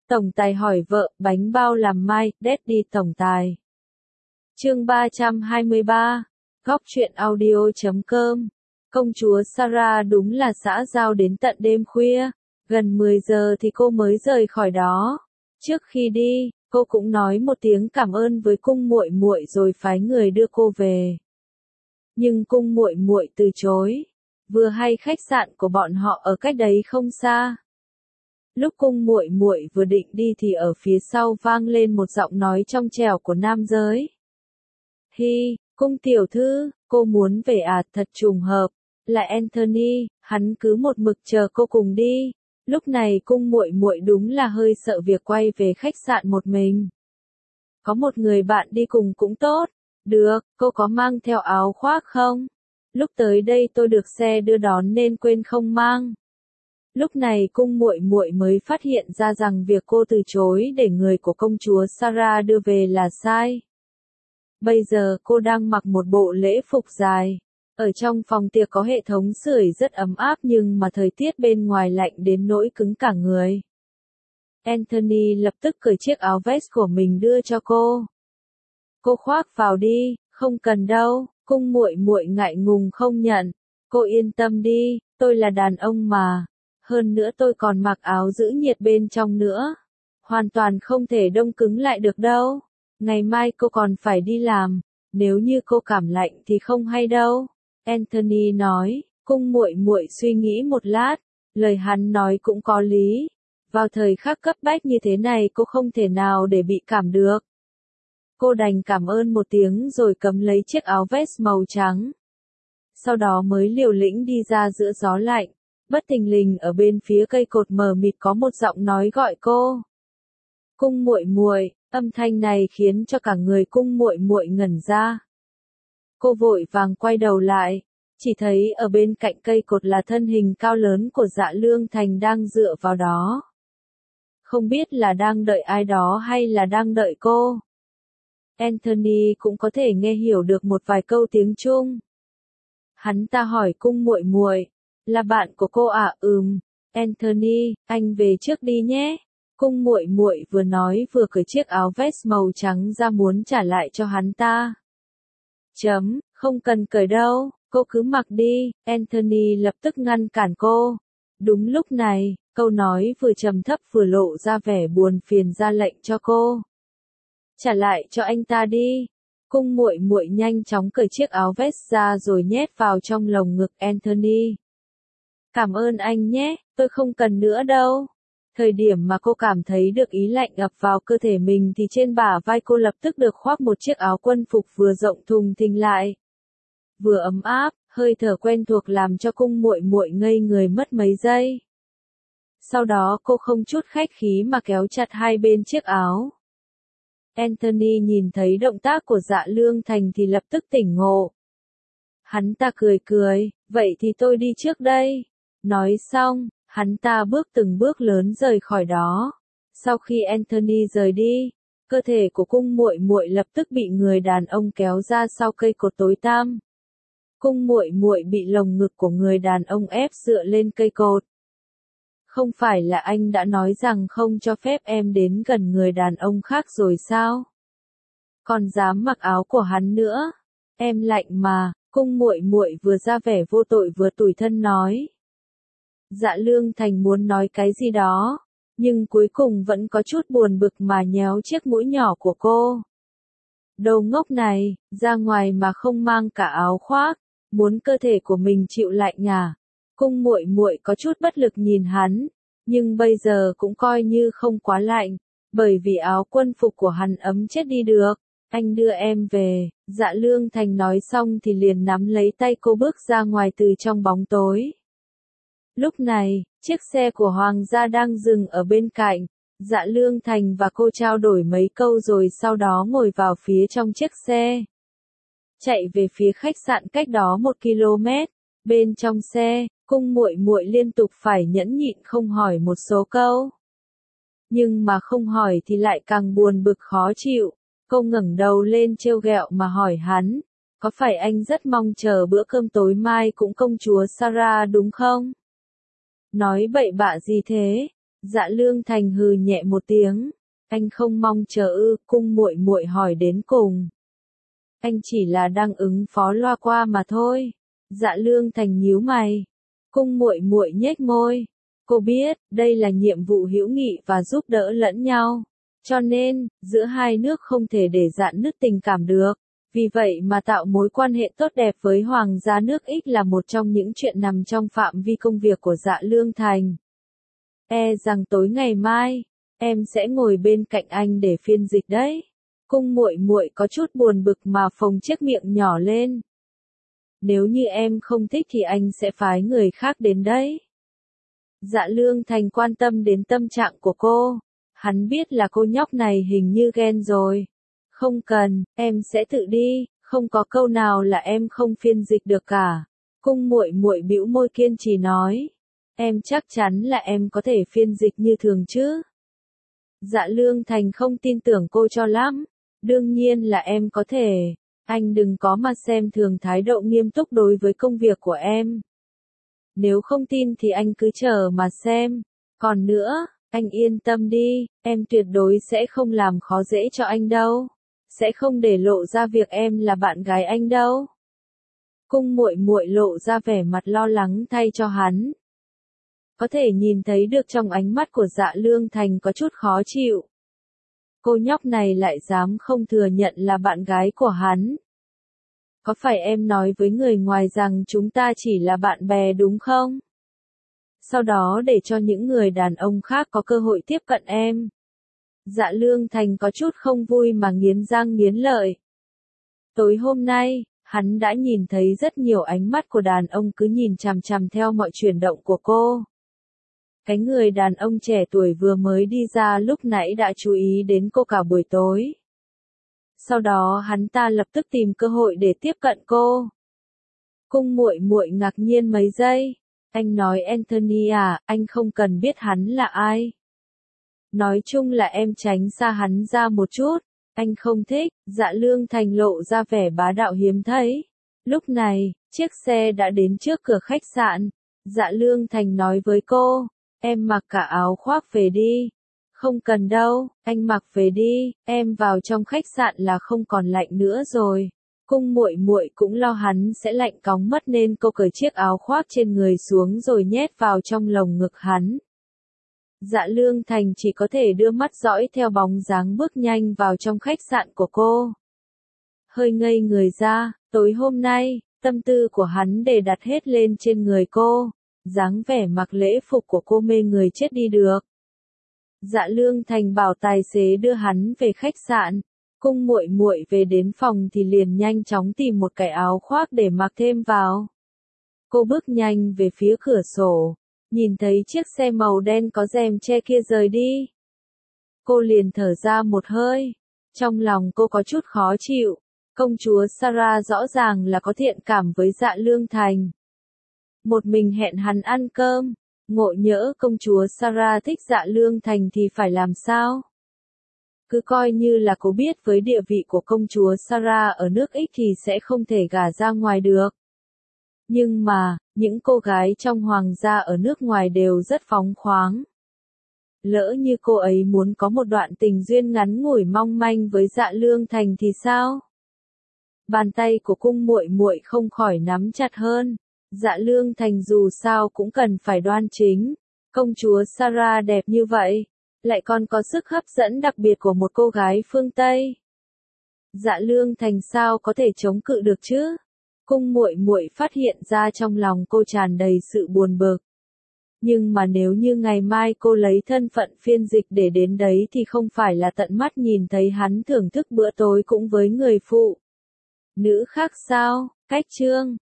Tổng tài hỏi vợ, bánh bao làm mai, Daddy tổng tài. Chương 323, Góc truyện audio.com. Công chúa Sarah đúng là xã giao đến tận đêm khuya, gần 10 giờ thì cô mới rời khỏi đó. Trước khi đi, cô cũng nói một tiếng cảm ơn với cung muội muội rồi phái người đưa cô về. Nhưng cung muội muội từ chối. Vừa hay khách sạn của bọn họ ở cách đấy không xa. Lúc cung muội muội vừa định đi thì ở phía sau vang lên một giọng nói trong trẻo của nam giới. Hi, cung tiểu thư, cô muốn về à? Thật trùng hợp, là Anthony, hắn cứ một mực chờ cô cùng đi. Lúc này cung muội muội đúng là hơi sợ việc quay về khách sạn một mình. Có một người bạn đi cùng cũng tốt. Được, cô có mang theo áo khoác không? Lúc tới đây tôi được xe đưa đón nên quên không mang. Lúc này cung muội muội mới phát hiện ra rằng việc cô từ chối để người của công chúa Sarah đưa về là sai. Bây giờ cô đang mặc một bộ lễ phục dài. Ở trong phòng tiệc có hệ thống sưởi rất ấm áp nhưng mà thời tiết bên ngoài lạnh đến nỗi cứng cả người. Anthony lập tức cởi chiếc áo vest của mình đưa cho cô. Cô khoác vào đi, không cần đâu, cung muội muội ngại ngùng không nhận. Cô yên tâm đi, tôi là đàn ông mà. Hơn nữa tôi còn mặc áo giữ nhiệt bên trong nữa. Hoàn toàn không thể đông cứng lại được đâu. Ngày mai cô còn phải đi làm, nếu như cô cảm lạnh thì không hay đâu. Anthony nói, cung muội muội suy nghĩ một lát, lời hắn nói cũng có lý. Vào thời khắc cấp bách như thế này cô không thể nào để bị cảm được. Cô đành cảm ơn một tiếng rồi cầm lấy chiếc áo vest màu trắng. Sau đó mới liều lĩnh đi ra giữa gió lạnh. Bất thình lình ở bên phía cây cột mờ mịt có một giọng nói gọi cô. Cung muội muội, âm thanh này khiến cho cả người cung muội muội ngẩn ra. Cô vội vàng quay đầu lại, chỉ thấy ở bên cạnh cây cột là thân hình cao lớn của Dạ Lương Thành đang dựa vào đó. Không biết là đang đợi ai đó hay là đang đợi cô. Anthony cũng có thể nghe hiểu được một vài câu tiếng Trung. Hắn ta hỏi cung muội muội, là bạn của cô à? Anthony, anh về trước đi nhé. Cung muội muội vừa nói vừa cởi chiếc áo vest màu trắng ra muốn trả lại cho hắn ta. Không cần cởi đâu, cô cứ mặc đi. Anthony lập tức ngăn cản cô. Đúng lúc này, câu nói vừa trầm thấp vừa lộ ra vẻ buồn phiền ra lệnh cho cô. Trả lại cho anh ta đi. Cung muội muội nhanh chóng cởi chiếc áo vest ra rồi nhét vào trong lồng ngực Anthony. Cảm ơn anh nhé, tôi không cần nữa đâu. Thời điểm mà cô cảm thấy được ý lạnh ập vào cơ thể mình thì trên bả vai cô lập tức được khoác một chiếc áo quân phục vừa rộng thùng thình lại. Vừa ấm áp, hơi thở quen thuộc làm cho cung muội muội ngây người mất mấy giây. Sau đó cô không chút khách khí mà kéo chặt hai bên chiếc áo. Anthony nhìn thấy động tác của Dạ Lương Thành thì lập tức tỉnh ngộ. Hắn ta cười cười, vậy thì tôi đi trước đây. Nói xong, hắn ta bước từng bước lớn rời khỏi đó. Sau khi Anthony rời đi, cơ thể của cung muội muội lập tức bị người đàn ông kéo ra sau cây cột tối tăm. Cung muội muội bị lồng ngực của người đàn ông ép dựa lên cây cột. Không phải là anh đã nói rằng không cho phép em đến gần người đàn ông khác rồi sao? Còn dám mặc áo của hắn nữa? Em lạnh mà, cung muội muội vừa ra vẻ vô tội vừa tủi thân nói. Dạ Lương Thành muốn nói cái gì đó, nhưng cuối cùng vẫn có chút buồn bực mà nhéo chiếc mũi nhỏ của cô. Đồ ngốc này, ra ngoài mà không mang cả áo khoác, muốn cơ thể của mình chịu lạnh à? Cung muội muội có chút bất lực nhìn hắn, nhưng bây giờ cũng coi như không quá lạnh, bởi vì áo quân phục của hắn ấm chết đi được. Anh đưa em về. Dạ Lương Thành nói xong thì liền nắm lấy tay cô bước ra ngoài từ trong bóng tối. Lúc này, chiếc xe của Hoàng gia đang dừng ở bên cạnh. Dạ Lương Thành và cô trao đổi mấy câu rồi sau đó ngồi vào phía trong chiếc xe. Chạy về phía khách sạn cách đó 1 km. Bên trong xe, cung muội muội liên tục phải nhẫn nhịn không hỏi một số câu. Nhưng mà không hỏi thì lại càng buồn bực khó chịu. Cô ngẩng đầu lên trêu ghẹo mà hỏi hắn, có phải anh rất mong chờ bữa cơm tối mai cũng công chúa Sarah đúng không? Nói bậy bạ gì thế? Dạ Lương Thành hừ nhẹ một tiếng. Anh không mong chờ ư? Cung muội muội hỏi đến cùng. Anh chỉ là đang ứng phó loa qua mà thôi. Dạ Lương Thành nhíu mày. Cung muội muội nhếch môi. Cô biết, đây là nhiệm vụ hữu nghị và giúp đỡ lẫn nhau. Cho nên, giữa hai nước không thể để rạn nứt tình cảm được. Vì vậy mà tạo mối quan hệ tốt đẹp với Hoàng gia nước Ích là một trong những chuyện nằm trong phạm vi công việc của Dạ Lương Thành. E rằng tối ngày mai, em sẽ ngồi bên cạnh anh để phiên dịch đấy. Cung muội muội có chút buồn bực mà phồng chiếc miệng nhỏ lên. Nếu như em không thích thì anh sẽ phái người khác đến đấy. Dạ Lương Thành quan tâm đến tâm trạng của cô. Hắn biết là cô nhóc này hình như ghen rồi. Không cần, em sẽ tự đi, không có câu nào là em không phiên dịch được cả. Cung muội muội bĩu môi kiên trì nói. Em chắc chắn là em có thể phiên dịch như thường chứ? Dạ Lương Thành không tin tưởng cô cho lắm. Đương nhiên là em có thể. Anh đừng có mà xem thường thái độ nghiêm túc đối với công việc của em. Nếu không tin thì anh cứ chờ mà xem. Còn nữa, anh yên tâm đi, em tuyệt đối sẽ không làm khó dễ cho anh đâu. Sẽ không để lộ ra việc em là bạn gái anh đâu. Cung muội muội lộ ra vẻ mặt lo lắng thay cho hắn. Có thể nhìn thấy được trong ánh mắt của Dạ Lương Thành có chút khó chịu. Cô nhóc này lại dám không thừa nhận là bạn gái của hắn. Có phải em nói với người ngoài rằng chúng ta chỉ là bạn bè đúng không? Sau đó để cho những người đàn ông khác có cơ hội tiếp cận em. Dạ Lương Thành có chút không vui mà nghiến răng nghiến lợi. Tối hôm nay, hắn đã nhìn thấy rất nhiều ánh mắt của đàn ông cứ nhìn chằm chằm theo mọi chuyển động của cô. Cái người đàn ông trẻ tuổi vừa mới đi ra lúc nãy đã chú ý đến cô cả buổi tối. Sau đó hắn ta lập tức tìm cơ hội để tiếp cận cô. Cung muội muội ngạc nhiên mấy giây. Anh nói Anthony à, anh không cần biết hắn là ai. Nói chung là em tránh xa hắn ra một chút. Anh không thích. Dạ Lương Thành lộ ra vẻ bá đạo hiếm thấy. Lúc này, chiếc xe đã đến trước cửa khách sạn. Dạ Lương Thành nói với cô. Em mặc cả áo khoác về đi. Không cần đâu, anh mặc về đi, em vào trong khách sạn là không còn lạnh nữa rồi. Cung muội muội cũng lo hắn sẽ lạnh cóng mất nên cô cởi chiếc áo khoác trên người xuống rồi nhét vào trong lồng ngực hắn. Dạ Lương Thành chỉ có thể đưa mắt dõi theo bóng dáng bước nhanh vào trong khách sạn của cô. Hơi ngây người ra, tối hôm nay, tâm tư của hắn để đặt hết lên trên người cô. Dáng vẻ mặc lễ phục của cô mê người chết đi được. Dạ Lương Thành bảo tài xế đưa hắn về khách sạn. Cung muội muội về đến phòng thì liền nhanh chóng tìm một cái áo khoác để mặc thêm vào. Cô bước nhanh về phía cửa sổ, nhìn thấy chiếc xe màu đen có rèm che kia rời đi. Cô liền thở ra một hơi. Trong lòng cô có chút khó chịu. Công chúa Sarah rõ ràng là có thiện cảm với Dạ Lương Thành. Một mình hẹn hắn ăn cơm. Ngộ nhỡ công chúa Sarah thích Dạ Lương Thành thì phải làm sao? Cứ coi như là cô biết với địa vị của công chúa Sarah ở nước Ích thì sẽ không thể gả ra ngoài được. Nhưng mà, những cô gái trong hoàng gia ở nước ngoài đều rất phóng khoáng. Lỡ như cô ấy muốn có một đoạn tình duyên ngắn ngủi mong manh với Dạ Lương Thành thì sao? Bàn tay của cung muội muội không khỏi nắm chặt hơn. Dạ Lương Thành dù sao cũng cần phải đoan chính. Công chúa Sarah đẹp như vậy, lại còn có sức hấp dẫn đặc biệt của một cô gái phương Tây. Dạ Lương Thành sao có thể chống cự được chứ? Cung muội muội phát hiện ra trong lòng cô tràn đầy sự buồn bực. Nhưng mà nếu như ngày mai cô lấy thân phận phiên dịch để đến đấy thì không phải là tận mắt nhìn thấy hắn thưởng thức bữa tối cũng với người phụ nữ khác sao? Cách chương